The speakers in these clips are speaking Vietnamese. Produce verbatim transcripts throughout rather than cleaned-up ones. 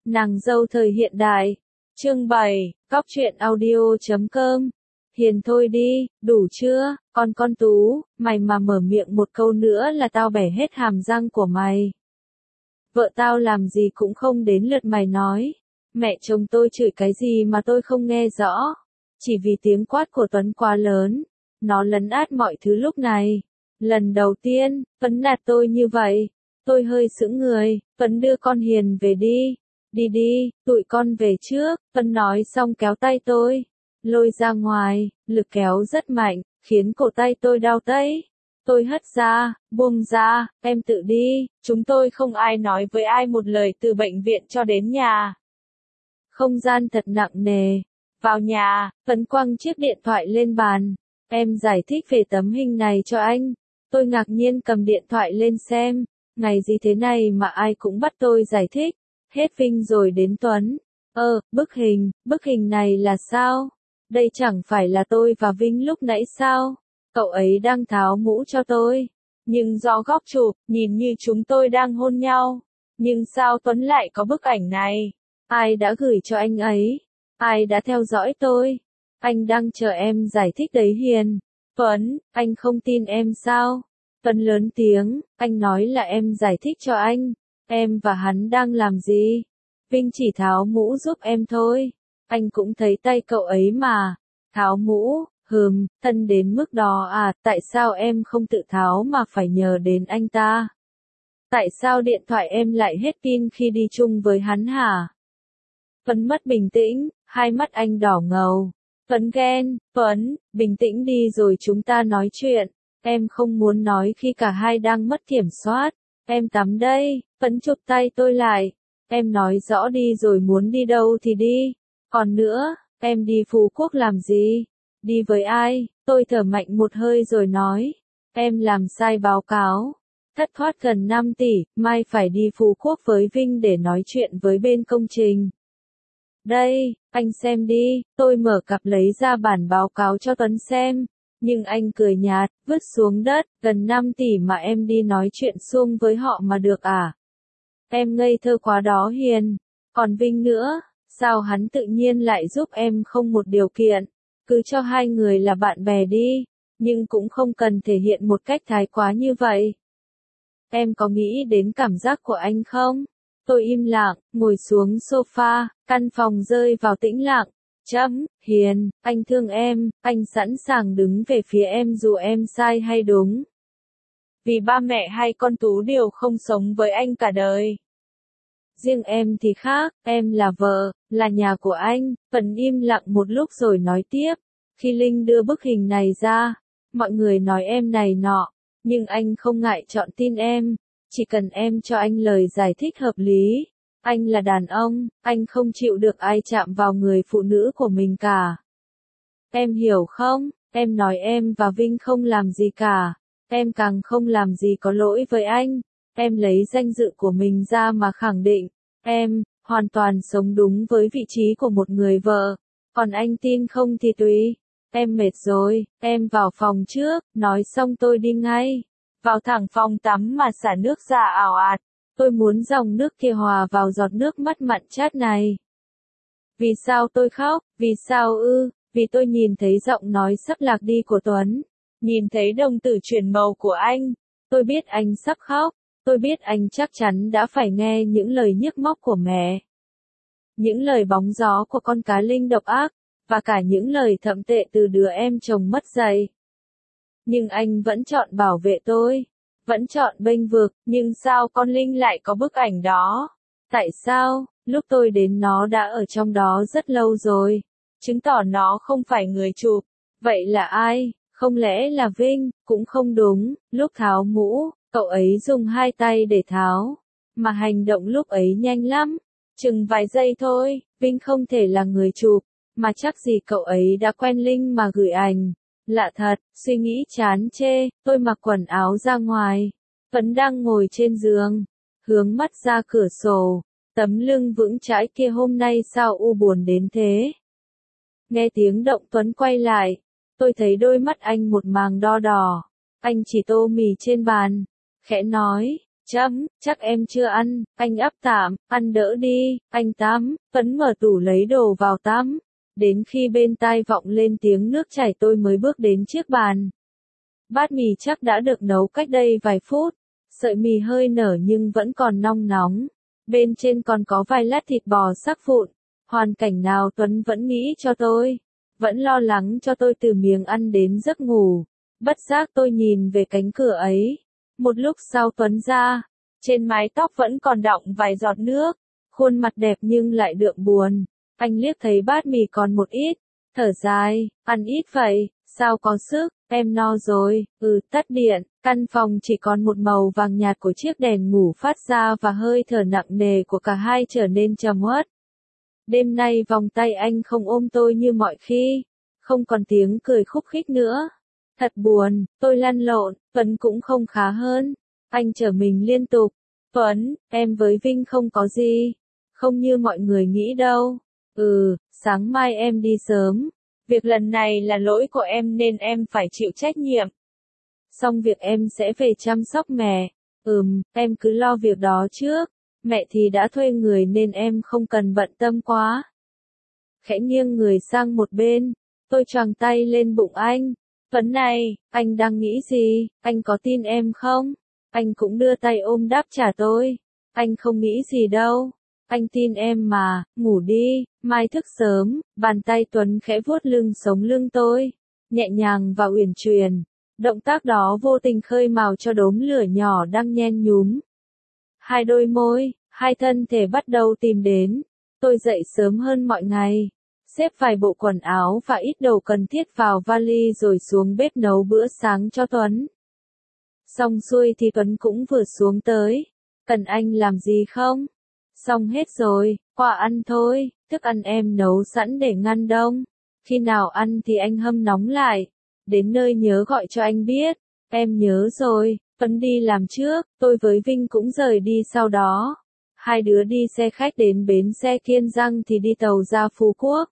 Nàng dâu thời hiện đại. Chương bảy, Cóc truyện audio chấm com. Hiền thôi đi, đủ chưa, con con Tú, mày mà mở miệng một câu nữa là tao bẻ hết hàm răng của mày. Vợ tao làm gì cũng không đến lượt mày nói. Mẹ chồng tôi chửi cái gì mà tôi không nghe rõ. Chỉ vì tiếng quát của Tuấn quá lớn. Nó lấn át mọi thứ lúc này. Lần đầu tiên, Tuấn nạt tôi như vậy. Tôi hơi sững người, Tuấn đưa con Hiền về đi. Đi đi, tụi con về trước, Tuấn nói xong kéo tay tôi. Lôi ra ngoài, lực kéo rất mạnh, khiến cổ tay tôi đau tấy. Tôi hất ra, buông ra, em tự đi, chúng tôi không ai nói với ai một lời từ bệnh viện cho đến nhà. Không gian thật nặng nề. Vào nhà, Tuấn quăng chiếc điện thoại lên bàn. Em giải thích về tấm hình này cho anh. Tôi ngạc nhiên cầm điện thoại lên xem. Ngày gì thế này mà ai cũng bắt tôi giải thích. Hết Vinh rồi đến Tuấn. Ơ, bức hình, bức hình này là sao? Đây chẳng phải là tôi và Vinh lúc nãy sao? Cậu ấy đang tháo mũ cho tôi. Nhưng do góc chụp, nhìn như chúng tôi đang hôn nhau. Nhưng sao Tuấn lại có bức ảnh này? Ai đã gửi cho anh ấy? Ai đã theo dõi tôi? Anh đang chờ em giải thích đấy Hiền. Tuấn, anh không tin em sao? Tuấn lớn tiếng, anh nói là em giải thích cho anh. Em và hắn đang làm gì? Vinh chỉ tháo mũ giúp em thôi. Anh cũng thấy tay cậu ấy mà. Tháo mũ, hừm, thân đến mức đó à, tại sao em không tự tháo mà phải nhờ đến anh ta? Tại sao điện thoại em lại hết pin khi đi chung với hắn hả? Tuấn mất bình tĩnh, hai mắt anh đỏ ngầu. Tuấn ghen, Tuấn, bình tĩnh đi rồi chúng ta nói chuyện. Em không muốn nói khi cả hai đang mất kiểm soát. Em tắm đây, Tuấn chụp tay tôi lại. Em nói rõ đi rồi muốn đi đâu thì đi. Còn nữa, em đi Phú Quốc làm gì? Đi với ai? Tôi thở mạnh một hơi rồi nói. Em làm sai báo cáo. Thất thoát gần năm tỷ, mai phải đi Phú Quốc với Vinh để nói chuyện với bên công trình. Đây, anh xem đi, tôi mở cặp lấy ra bản báo cáo cho Tuấn xem. Nhưng anh cười nhạt, vứt xuống đất, gần năm tỷ mà em đi nói chuyện suông với họ mà được à? Em ngây thơ quá đó Hiền. Còn Vinh nữa, sao hắn tự nhiên lại giúp em không một điều kiện? Cứ cho hai người là bạn bè đi, nhưng cũng không cần thể hiện một cách thái quá như vậy. Em có nghĩ đến cảm giác của anh không? Tôi im lặng, ngồi xuống sofa, căn phòng rơi vào tĩnh lặng. Chấm, Hiền, anh thương em, anh sẵn sàng đứng về phía em dù em sai hay đúng. Vì ba mẹ hay con Tú đều không sống với anh cả đời. Riêng em thì khác, em là vợ, là nhà của anh. Phần im lặng một lúc rồi nói tiếp. Khi Linh đưa bức hình này ra, mọi người nói em này nọ, nhưng anh không ngại chọn tin em. Chỉ cần em cho anh lời giải thích hợp lý. Anh là đàn ông, anh không chịu được ai chạm vào người phụ nữ của mình cả. Em hiểu không? Em nói em và Vinh không làm gì cả. Em càng không làm gì có lỗi với anh. Em lấy danh dự của mình ra mà khẳng định. Em, hoàn toàn sống đúng với vị trí của một người vợ. Còn anh tin không thì tùy. Em mệt rồi, em vào phòng trước, nói xong tôi đi ngay. Vào thẳng phòng tắm mà xả nước ra ào ạt. Tôi muốn dòng nước kia hòa vào giọt nước mắt mặn chát này. Vì sao tôi khóc? Vì sao ư? Vì tôi nhìn thấy giọng nói sắp lạc đi của Tuấn. Nhìn thấy đồng tử chuyển màu của anh. Tôi biết anh sắp khóc. Tôi biết anh chắc chắn đã phải nghe những lời nhức móc của mẹ. Những lời bóng gió của con cá Linh độc ác. Và cả những lời thậm tệ từ đứa em chồng mất dạy. Nhưng anh vẫn chọn bảo vệ tôi. Vẫn chọn bênh vực, nhưng sao con Linh lại có bức ảnh đó? Tại sao? Lúc tôi đến nó đã ở trong đó rất lâu rồi. Chứng tỏ nó không phải người chụp. Vậy là ai? Không lẽ là Vinh? Cũng không đúng. Lúc tháo mũ, cậu ấy dùng hai tay để tháo. Mà hành động lúc ấy nhanh lắm. Chừng vài giây thôi, Vinh không thể là người chụp. Mà chắc gì cậu ấy đã quen Linh mà gửi ảnh. Lạ thật, suy nghĩ chán chê, tôi mặc quần áo ra ngoài. Tuấn đang ngồi trên giường, hướng mắt ra cửa sổ. Tấm lưng vững chãi kia hôm nay sao u buồn đến thế? Nghe tiếng động Tuấn quay lại. Tôi thấy đôi mắt anh một màng đo đỏ. Anh chỉ tô mì trên bàn. Khẽ nói, Chấm, chắc em chưa ăn, anh ắp tạm, ăn đỡ đi, anh tắm, Tuấn mở tủ lấy đồ vào tắm. Đến khi bên tai vọng lên tiếng nước chảy tôi mới bước đến chiếc bàn. Bát mì chắc đã được nấu cách đây vài phút, sợi mì hơi nở nhưng vẫn còn nong nóng. Bên trên còn có vài lát thịt bò sắc vụn. Hoàn cảnh nào Tuấn vẫn nghĩ cho tôi, vẫn lo lắng cho tôi từ miếng ăn đến giấc ngủ. Bất giác tôi nhìn về cánh cửa ấy. Một lúc sau Tuấn ra, trên mái tóc vẫn còn đọng vài giọt nước, khuôn mặt đẹp nhưng lại đượm buồn. Anh liếc thấy bát mì còn một ít, thở dài, ăn ít vậy, sao có sức, em no rồi, ừ tắt điện, căn phòng chỉ còn một màu vàng nhạt của chiếc đèn ngủ phát ra và hơi thở nặng nề của cả hai trở nên trầm uất. Đêm nay vòng tay anh không ôm tôi như mọi khi, không còn tiếng cười khúc khích nữa. Thật buồn, tôi lăn lộn, Tuấn cũng không khá hơn. Anh trở mình liên tục. Tuấn, em với Vinh không có gì. Không như mọi người nghĩ đâu. Ừ, sáng mai em đi sớm. Việc lần này là lỗi của em nên em phải chịu trách nhiệm. Xong việc em sẽ về chăm sóc mẹ. Ừm, em cứ lo việc đó trước. Mẹ thì đã thuê người nên em không cần bận tâm quá. Khẽ nghiêng người sang một bên. Tôi choàng tay lên bụng anh. Tuấn này, anh đang nghĩ gì, anh có tin em không? Anh cũng đưa tay ôm đáp trả tôi. Anh không nghĩ gì đâu. Anh tin em mà, ngủ đi, mai thức sớm. Bàn tay Tuấn khẽ vuốt lưng sống lưng tôi. Nhẹ nhàng và uyển chuyển. Động tác đó vô tình khơi mào cho đốm lửa nhỏ đang nhen nhúm. Hai đôi môi, hai thân thể bắt đầu tìm đến. Tôi dậy sớm hơn mọi ngày. Xếp vài bộ quần áo và ít đồ cần thiết vào vali rồi xuống bếp nấu bữa sáng cho Tuấn. Xong xuôi thì Tuấn cũng vừa xuống tới. Cần anh làm gì không? Xong hết rồi, qua ăn thôi, thức ăn em nấu sẵn để ngăn đông. Khi nào ăn thì anh hâm nóng lại. Đến nơi nhớ gọi cho anh biết. Em nhớ rồi, Tuấn đi làm trước, tôi với Vinh cũng rời đi sau đó. Hai đứa đi xe khách đến bến xe Kiên Giang thì đi tàu ra Phú Quốc.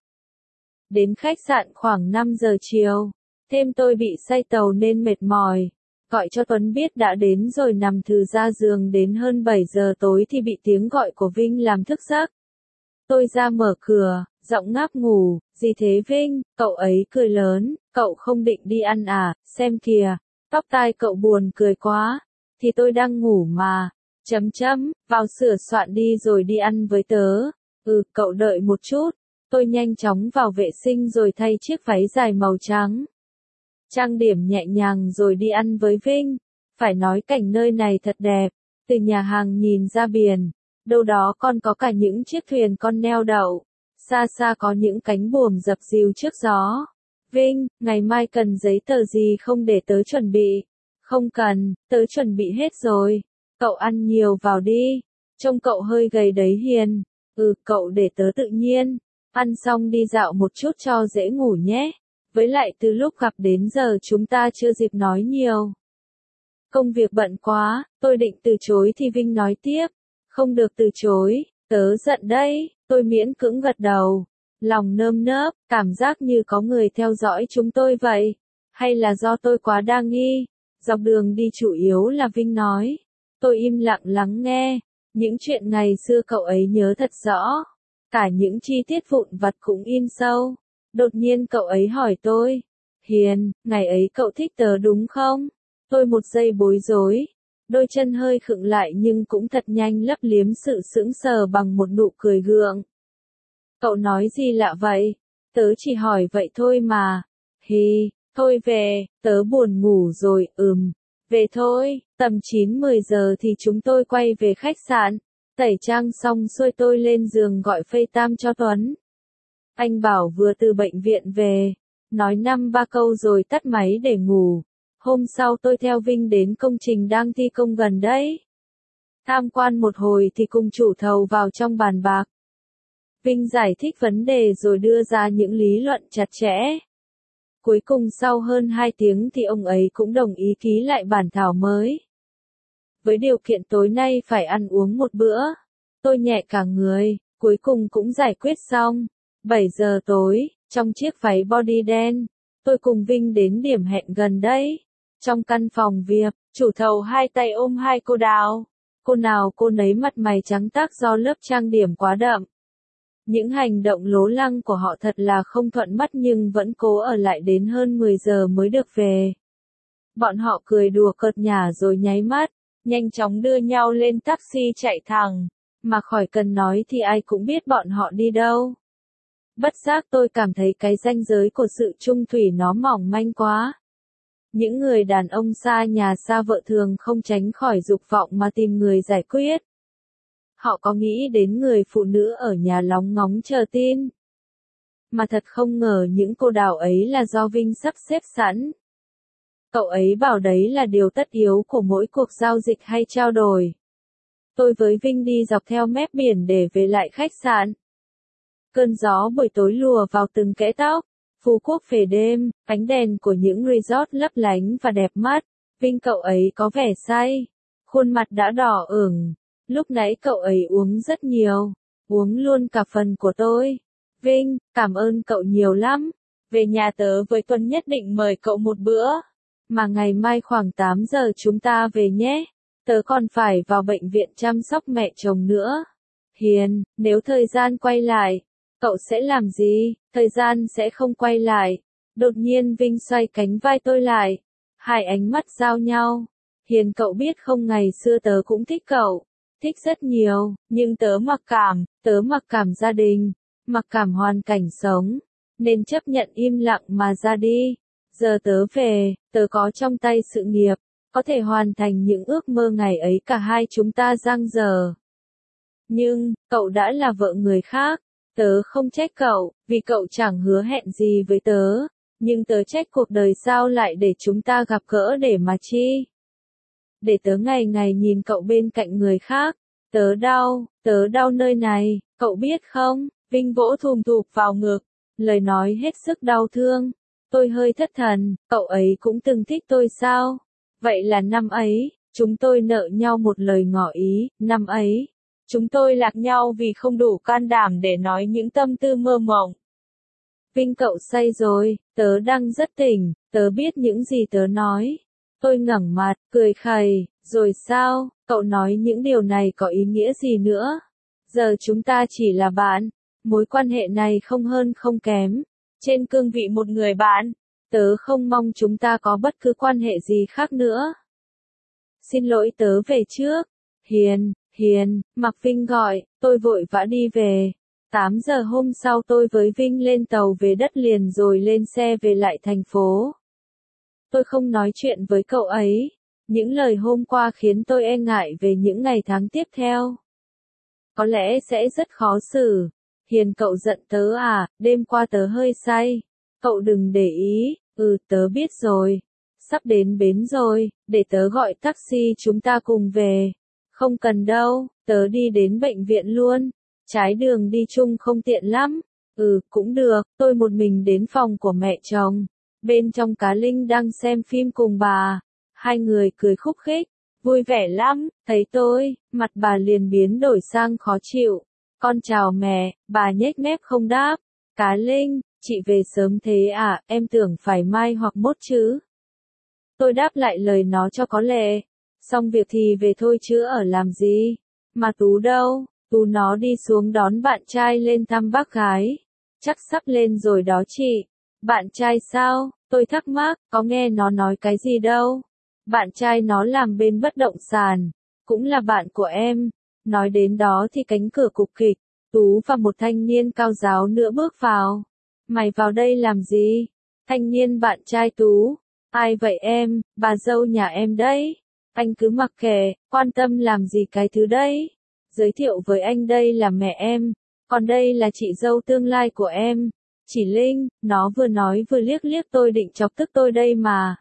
Đến khách sạn khoảng năm giờ chiều. Thêm tôi bị say tàu nên mệt mỏi. Gọi cho Tuấn biết đã đến rồi nằm thừ ra giường đến hơn bảy giờ tối thì bị tiếng gọi của Vinh làm thức giấc. Tôi ra mở cửa, giọng ngáp ngủ, gì thế Vinh, cậu ấy cười lớn, cậu không định đi ăn à, xem kìa, tóc tai cậu buồn cười quá, thì tôi đang ngủ mà, chấm chấm, vào sửa soạn đi rồi đi ăn với tớ, ừ cậu đợi một chút. Tôi nhanh chóng vào vệ sinh rồi thay chiếc váy dài màu trắng. Trang điểm nhẹ nhàng rồi đi ăn với Vinh. Phải nói cảnh nơi này thật đẹp. Từ nhà hàng nhìn ra biển. Đâu đó còn có cả những chiếc thuyền con neo đậu. Xa xa có những cánh buồm dập dìu trước gió. Vinh, ngày mai cần giấy tờ gì không để tớ chuẩn bị? Không cần, tớ chuẩn bị hết rồi. Cậu ăn nhiều vào đi. Trông cậu hơi gầy đấy Hiền. Ừ, cậu để tớ tự nhiên. Ăn xong đi dạo một chút cho dễ ngủ nhé. Với lại từ lúc gặp đến giờ chúng ta chưa dịp nói nhiều. Công việc bận quá, tôi định từ chối thì Vinh nói tiếp. Không được từ chối, tớ giận đấy, tôi miễn cưỡng gật đầu. Lòng nơm nớp, cảm giác như có người theo dõi chúng tôi vậy. Hay là do tôi quá đa nghi? Dọc đường đi chủ yếu là Vinh nói. Tôi im lặng lắng nghe. Những chuyện ngày xưa cậu ấy nhớ thật rõ. Cả những chi tiết vụn vặt cũng in sâu. Đột nhiên cậu ấy hỏi tôi. Hiền, ngày ấy cậu thích tớ đúng không? Tôi một giây bối rối. Đôi chân hơi khựng lại nhưng cũng thật nhanh lấp liếm sự sững sờ bằng một nụ cười gượng. Cậu nói gì lạ vậy? Tớ chỉ hỏi vậy thôi mà. Hì, thôi về, tớ buồn ngủ rồi, ừm. Về thôi, tầm chín mười giờ thì chúng tôi quay về khách sạn. Tẩy trang xong xuôi tôi lên giường gọi FaceTime cho Tuấn. Anh bảo vừa từ bệnh viện về. Nói năm ba câu rồi tắt máy để ngủ. Hôm sau tôi theo Vinh đến công trình đang thi công gần đấy. Tham quan một hồi thì cùng chủ thầu vào trong bàn bạc. Vinh giải thích vấn đề rồi đưa ra những lý luận chặt chẽ. Cuối cùng sau hơn hai tiếng thì ông ấy cũng đồng ý ký lại bản thảo mới. Với điều kiện tối nay phải ăn uống một bữa. Tôi nhẹ cả người, cuối cùng cũng giải quyết xong. bảy giờ tối, trong chiếc váy body đen, tôi cùng Vinh đến điểm hẹn gần đây. Trong căn phòng việc, chủ thầu hai tay ôm hai cô đào. cô nào cô nấy mặt mày trắng tác do lớp trang điểm quá đậm. Những hành động lố lăng của họ thật là không thuận mắt nhưng vẫn cố ở lại đến hơn mười giờ mới được về. Bọn họ cười đùa cợt nhả rồi nháy mắt, nhanh chóng đưa nhau lên taxi chạy thẳng, mà khỏi cần nói thì ai cũng biết bọn họ đi đâu. Bất giác tôi cảm thấy cái ranh giới của sự chung thủy nó mỏng manh quá. Những người đàn ông xa nhà xa vợ thường không tránh khỏi dục vọng mà tìm người giải quyết. Họ có nghĩ đến người phụ nữ ở nhà lóng ngóng chờ tin. Mà thật không ngờ những cô đào ấy là do Vinh sắp xếp sẵn. Cậu ấy bảo đấy là điều tất yếu của mỗi cuộc giao dịch hay trao đổi. Tôi với Vinh đi dọc theo mép biển để về lại khách sạn. Cơn gió buổi tối lùa vào từng kẽ tóc. Phú Quốc về đêm, ánh đèn của những resort lấp lánh và đẹp mắt. Vinh cậu ấy có vẻ say. Khuôn mặt đã đỏ ửng. Lúc nãy cậu ấy uống rất nhiều. Uống luôn cả phần của tôi. Vinh, cảm ơn cậu nhiều lắm. Về nhà tớ với Tuấn nhất định mời cậu một bữa. Mà ngày mai khoảng tám giờ chúng ta về nhé. Tớ còn phải vào bệnh viện chăm sóc mẹ chồng nữa. Hiền, nếu thời gian quay lại, cậu sẽ làm gì? Thời gian sẽ không quay lại. Đột nhiên Vinh xoay cánh vai tôi lại. Hai ánh mắt giao nhau. Hiền cậu biết không, ngày xưa tớ cũng thích cậu. Thích rất nhiều, nhưng tớ mặc cảm, tớ mặc cảm gia đình, mặc cảm hoàn cảnh sống. Nên chấp nhận im lặng mà ra đi. Giờ tớ về, tớ có trong tay sự nghiệp, có thể hoàn thành những ước mơ ngày ấy cả hai chúng ta dang dở. Nhưng, cậu đã là vợ người khác. Tớ không trách cậu, vì cậu chẳng hứa hẹn gì với tớ. Nhưng tớ trách cuộc đời sao lại để chúng ta gặp gỡ để mà chi. Để tớ ngày ngày nhìn cậu bên cạnh người khác. Tớ đau, tớ đau nơi này, cậu biết không? Vinh vỗ thùm thụp vào ngực. Lời nói hết sức đau thương. Tôi hơi thất thần, cậu ấy cũng từng thích tôi sao? Vậy là năm ấy, chúng tôi nợ nhau một lời ngỏ ý, năm ấy. Chúng tôi lạc nhau vì không đủ can đảm để nói những tâm tư mơ mộng. Vinh cậu say rồi, tớ đang rất tỉnh, tớ biết những gì tớ nói. Tôi ngẩng mặt, cười khẩy, rồi sao, cậu nói những điều này có ý nghĩa gì nữa? Giờ chúng ta chỉ là bạn, mối quan hệ này không hơn không kém. Trên cương vị một người bạn, tớ không mong chúng ta có bất cứ quan hệ gì khác nữa. Xin lỗi tớ về trước. Hiền, Hiền, Mạc Vinh gọi, tôi vội vã đi về. tám giờ hôm sau tôi với Vinh lên tàu về đất liền rồi lên xe về lại thành phố. Tôi không nói chuyện với cậu ấy. Những lời hôm qua khiến tôi e ngại về những ngày tháng tiếp theo. Có lẽ sẽ rất khó xử. Hiền cậu giận tớ à, đêm qua tớ hơi say. Cậu đừng để ý, ừ tớ biết rồi. Sắp đến bến rồi, để tớ gọi taxi chúng ta cùng về. Không cần đâu, tớ đi đến bệnh viện luôn. Trái đường đi chung không tiện lắm. Ừ, cũng được, tôi một mình đến phòng của mẹ chồng. Bên trong Cá Linh đang xem phim cùng bà. Hai người cười khúc khích, vui vẻ lắm, thấy tôi, mặt bà liền biến đổi sang khó chịu. Con chào mẹ, bà nhếch mép không đáp. Cá Linh, chị về sớm thế à, em tưởng phải mai hoặc mốt chứ. Tôi đáp lại lời nó cho có lệ. Xong việc thì về thôi chứ ở làm gì. Mà Tú đâu, Tú nó đi xuống đón bạn trai lên thăm bác gái. Chắc sắp lên rồi đó chị. Bạn trai sao, tôi thắc mắc, có nghe nó nói cái gì đâu. Bạn trai nó làm bên bất động sản, cũng là bạn của em. Nói đến đó thì cánh cửa cục kịch, Tú và một thanh niên cao ráo nữa bước vào. Mày vào đây làm gì? Thanh niên bạn trai Tú. Ai vậy em, bà dâu nhà em đấy. Anh cứ mặc kệ, quan tâm làm gì cái thứ đấy. Giới thiệu với anh đây là mẹ em, còn đây là chị dâu tương lai của em. Chỉ Linh, nó vừa nói vừa liếc liếc tôi định chọc tức tôi đây mà.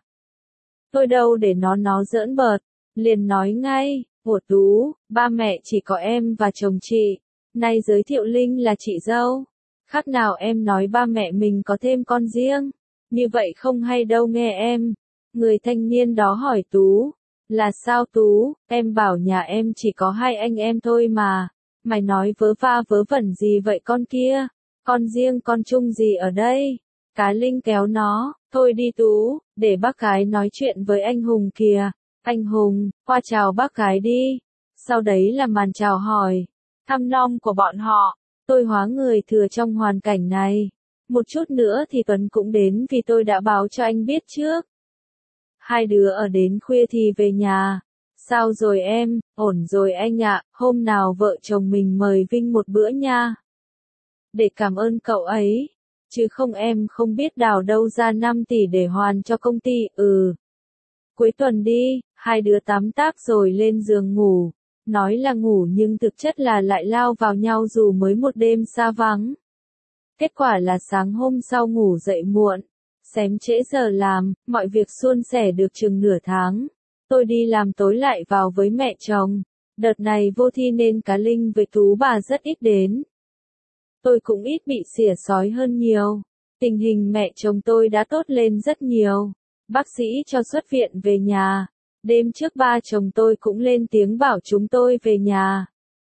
Tôi đâu để nó nó giỡn bợt, liền nói ngay, của Tú, ba mẹ chỉ có em và chồng chị, nay giới thiệu Linh là chị dâu. Khác nào em nói ba mẹ mình có thêm con riêng, như vậy không hay đâu nghe em. Người thanh niên đó hỏi Tú, là sao Tú, em bảo nhà em chỉ có hai anh em thôi mà, mày nói vớ va vớ vẩn gì vậy con kia, con riêng con chung gì ở đây. Cá Linh kéo nó, thôi đi Tú, để bác gái nói chuyện với anh Hùng kìa. Anh Hùng, qua chào bác gái đi. Sau đấy là màn chào hỏi, thăm nom của bọn họ. Tôi hóa người thừa trong hoàn cảnh này. Một chút nữa thì Tuấn cũng đến vì tôi đã báo cho anh biết trước. Hai đứa ở đến khuya thì về nhà. Sao rồi em, ổn rồi anh ạ, hôm nào vợ chồng mình mời Vinh một bữa nha. Để cảm ơn cậu ấy. Chứ không em không biết đào đâu ra năm tỷ để hoàn cho công ty, ừ. Cuối tuần đi, hai đứa tắm táp rồi lên giường ngủ. Nói là ngủ nhưng thực chất là lại lao vào nhau dù mới một đêm xa vắng. Kết quả là sáng hôm sau ngủ dậy muộn, xém trễ giờ làm, mọi việc suôn sẻ được chừng nửa tháng. Tôi đi làm tối lại vào với mẹ chồng. Đợt này vô thi nên cá Linh với Tú bà rất ít đến. Tôi cũng ít bị xỉa xói hơn nhiều. Tình hình mẹ chồng tôi đã tốt lên rất nhiều. Bác sĩ cho xuất viện về nhà. Đêm trước ba chồng tôi cũng lên tiếng bảo chúng tôi về nhà.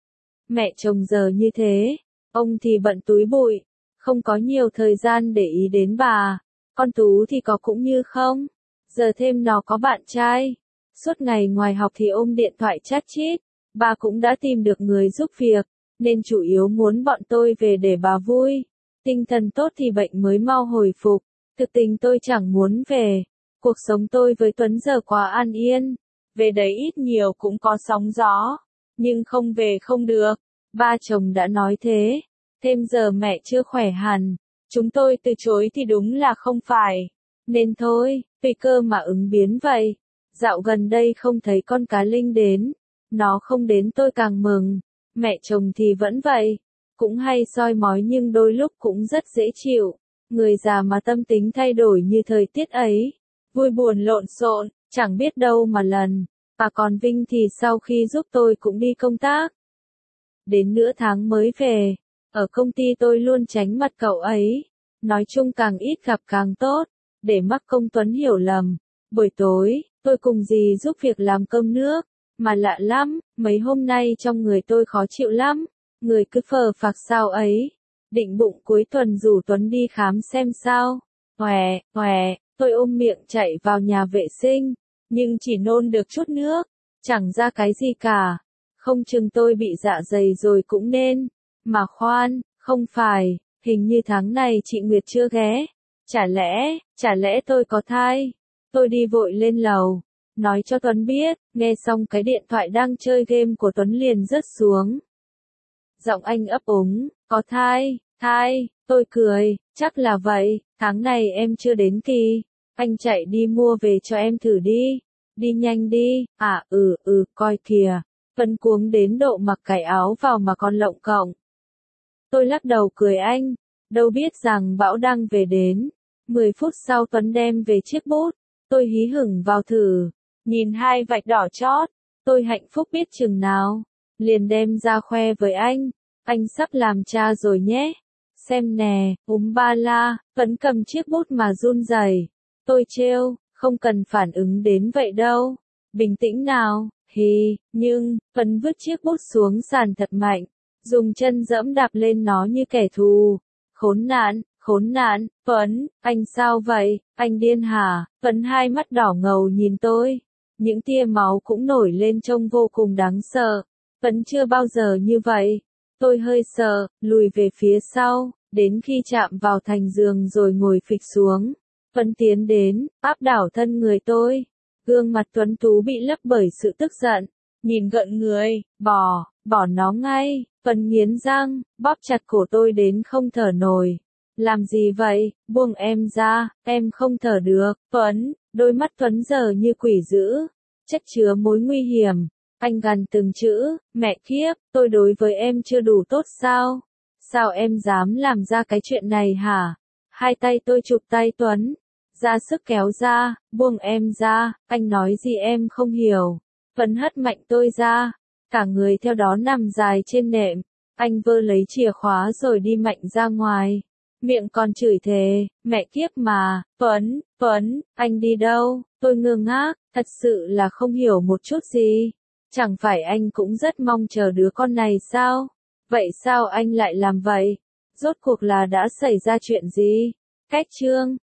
Mẹ chồng giờ như thế, ông thì bận túi bụi, không có nhiều thời gian để ý đến bà. Con Tú thì có cũng như không. Giờ thêm nó có bạn trai. Suốt ngày ngoài học thì ôm điện thoại chat chít. Bà cũng đã tìm được người giúp việc, nên chủ yếu muốn bọn tôi về để bà vui. Tinh thần tốt thì bệnh mới mau hồi phục. Thực tình tôi chẳng muốn về. Cuộc sống tôi với Tuấn giờ quá an yên. Về đấy ít nhiều cũng có sóng gió. Nhưng không về không được. Ba chồng đã nói thế. Thêm giờ mẹ chưa khỏe hẳn. Chúng tôi từ chối thì đúng là không phải. Nên thôi, tùy cơ mà ứng biến vậy. Dạo gần đây không thấy con cá Linh đến. Nó không đến tôi càng mừng. Mẹ chồng thì vẫn vậy. Cũng hay soi mói nhưng đôi lúc cũng rất dễ chịu. Người già mà tâm tính thay đổi như thời tiết ấy. Vui buồn lộn xộn, chẳng biết đâu mà lần. Và còn Vinh thì sau khi giúp tôi cũng đi công tác. Đến nửa tháng mới về. Ở công ty tôi luôn tránh mặt cậu ấy. Nói chung càng ít gặp càng tốt. Để mắc công Tuấn hiểu lầm. Buổi tối, tôi cùng dì giúp việc làm cơm nước. Mà lạ lắm, mấy hôm nay trong người tôi khó chịu lắm. Người cứ phờ phạc sao ấy. Định bụng cuối tuần rủ Tuấn đi khám xem sao. Hòe, hòe, tôi ôm miệng chạy vào nhà vệ sinh. Nhưng chỉ nôn được chút nước. Chẳng ra cái gì cả. Không chừng tôi bị dạ dày rồi cũng nên. Mà khoan, không phải, hình như tháng này chị Nguyệt chưa ghé. Chả lẽ, chả lẽ tôi có thai? Tôi đi vội lên lầu. Nói cho Tuấn biết, nghe xong cái điện thoại đang chơi game của Tuấn liền rớt xuống. Giọng anh ấp úng, có thai, thai, tôi cười, chắc là vậy, tháng này em chưa đến kỳ. Anh chạy đi mua về cho em thử đi. Đi nhanh đi, à ừ ừ, coi kìa. Tuấn cuống đến độ mặc cái áo vào mà còn lộng cộng. Tôi lắc đầu cười anh, đâu biết rằng bão đang về đến. Mười phút sau Tuấn đem về chiếc bút. Tôi hí hửng vào thử. Nhìn hai vạch đỏ chót, tôi hạnh phúc biết chừng nào. Liền đem ra khoe với anh. Anh sắp làm cha rồi nhé. Xem nè, úm ba la, Tuấn cầm chiếc bút mà run rẩy. Tôi trêu, không cần phản ứng đến vậy đâu. Bình tĩnh nào, hì, nhưng, Tuấn vứt chiếc bút xuống sàn thật mạnh. Dùng chân dẫm đạp lên nó như kẻ thù. Khốn nạn, khốn nạn, Tuấn, anh sao vậy, anh điên hả? Tuấn hai mắt đỏ ngầu nhìn tôi. Những tia máu cũng nổi lên trông vô cùng đáng sợ. Tuấn chưa bao giờ như vậy. Tôi hơi sợ, lùi về phía sau, đến khi chạm vào thành giường rồi ngồi phịch xuống. Tuấn tiến đến, áp đảo thân người tôi. Gương mặt Tuấn tú bị lấp bởi sự tức giận. Nhìn gợn người, bỏ, bỏ nó ngay. Tuấn nghiến răng, bóp chặt cổ tôi đến không thở nổi. Làm gì vậy, buông em ra, em không thở được. Tuấn, đôi mắt Tuấn giờ như quỷ dữ, chất chứa mối nguy hiểm. Anh gằn từng chữ, mẹ kiếp, tôi đối với em chưa đủ tốt sao? Sao em dám làm ra cái chuyện này hả? Hai tay tôi chụp tay Tuấn, ra sức kéo ra, buông em ra, anh nói gì em không hiểu. Tuấn hất mạnh tôi ra, cả người theo đó nằm dài trên nệm. Anh vơ lấy chìa khóa rồi đi mạnh ra ngoài. Miệng còn chửi thề, mẹ kiếp mà, Tuấn, Tuấn, anh đi đâu? Tôi ngơ ngác, thật sự là không hiểu một chút gì. Chẳng phải anh cũng rất mong chờ đứa con này sao? Vậy sao anh lại làm vậy? Rốt cuộc là đã xảy ra chuyện gì? Cách chương